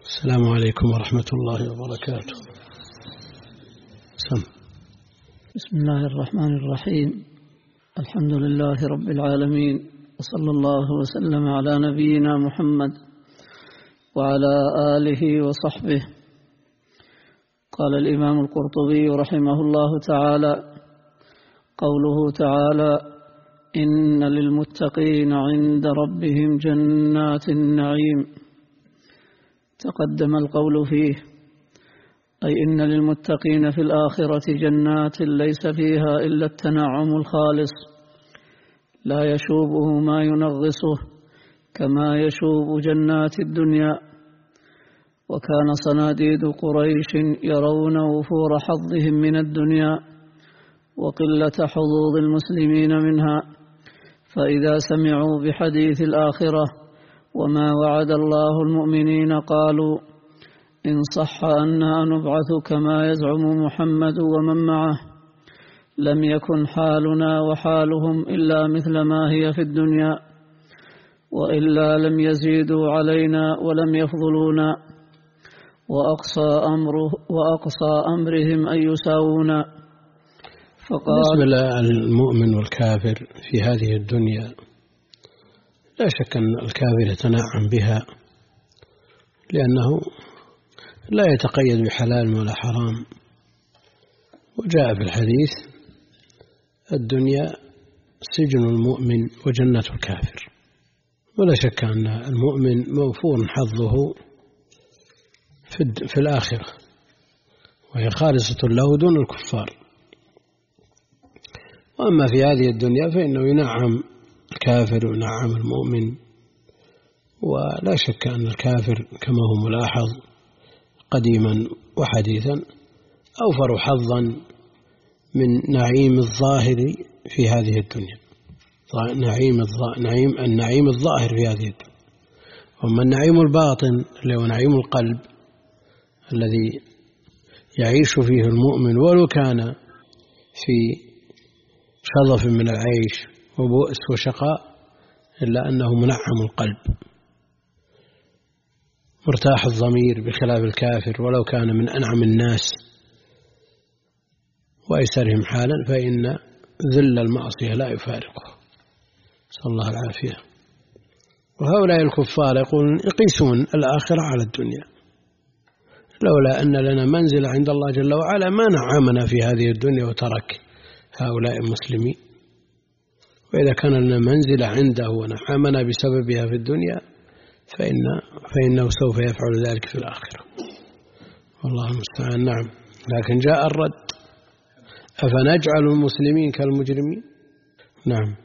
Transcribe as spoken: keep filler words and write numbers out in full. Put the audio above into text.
السلام عليكم ورحمة الله وبركاته. سم. بسم الله الرحمن الرحيم. الحمد لله رب العالمين، وصلى الله وسلم على نبينا محمد وعلى آله وصحبه. قال الإمام القرطبي رحمه الله تعالى: قوله تعالى: إن للمتقين عند ربهم جنات النعيم، تقدم القول فيه، أي إن للمتقين في الآخرة جنات ليس فيها إلا التنعم الخالص، لا يشوبه ما ينغصه كما يشوب جنات الدنيا. وكان صناديد قريش يرون وفور حظهم من الدنيا وقلة حظوظ المسلمين منها، فإذا سمعوا بحديث الآخرة وما وعد الله المؤمنين قالوا: إن صح أننا نبعث كما يزعم محمد ومن معه لم يكن حالنا وحالهم إلا مثل ما هي في الدنيا، وإلا لم يزيدوا علينا ولم يفضلونا، وأقصى, أمره وأقصى أمرهم أن يساوونا. فقال: بالنسبة للمؤمن والكافر في هذه الدنيا، لا شك أن الكافر يتنعم بها، لأنه لا يتقيد بحلال ولا حرام. وجاء في الحديث: الدنيا سجن المؤمن وجنة الكافر. ولا شك أن المؤمن موفور حظه في الآخرة، وهي خالصة له دون الكفار. وأما في هذه الدنيا فإنه ينعم الكافر وينعم المؤمن. ولا شك أن الكافر كما هو ملاحظ قديما وحديثا أوفر حظا من نعيم الظاهر في هذه الدنيا، نعيم النعيم النعيم الظاهر في هذه الدنيا. وأما النعيم الباطن اللي هو نعيم القلب الذي يعيش فيه المؤمن ولو كان في شظف من العيش وبؤس وشقاء، إلا أنه منعم القلب مرتاح الضمير، بخلاف الكافر ولو كان من أنعم الناس وأيسرهم حالا فإن ذل المعصية لا يفارقه، صلى الله العافية. وهؤلاء الكفار يقولون يقيسون الآخرة على الدنيا، لولا أن لنا منزل عند الله جل وعلا ما نعمنا في هذه الدنيا وترك هؤلاء المسلمين. وإذا كان لنا منزل عنده ونعمنا بسببها في الدنيا فإن فإنه سوف يفعل ذلك في الآخرة، والله المستعان. نعم. لكن جاء الرد: أفنجعل المسلمين كالمجرمين؟ نعم.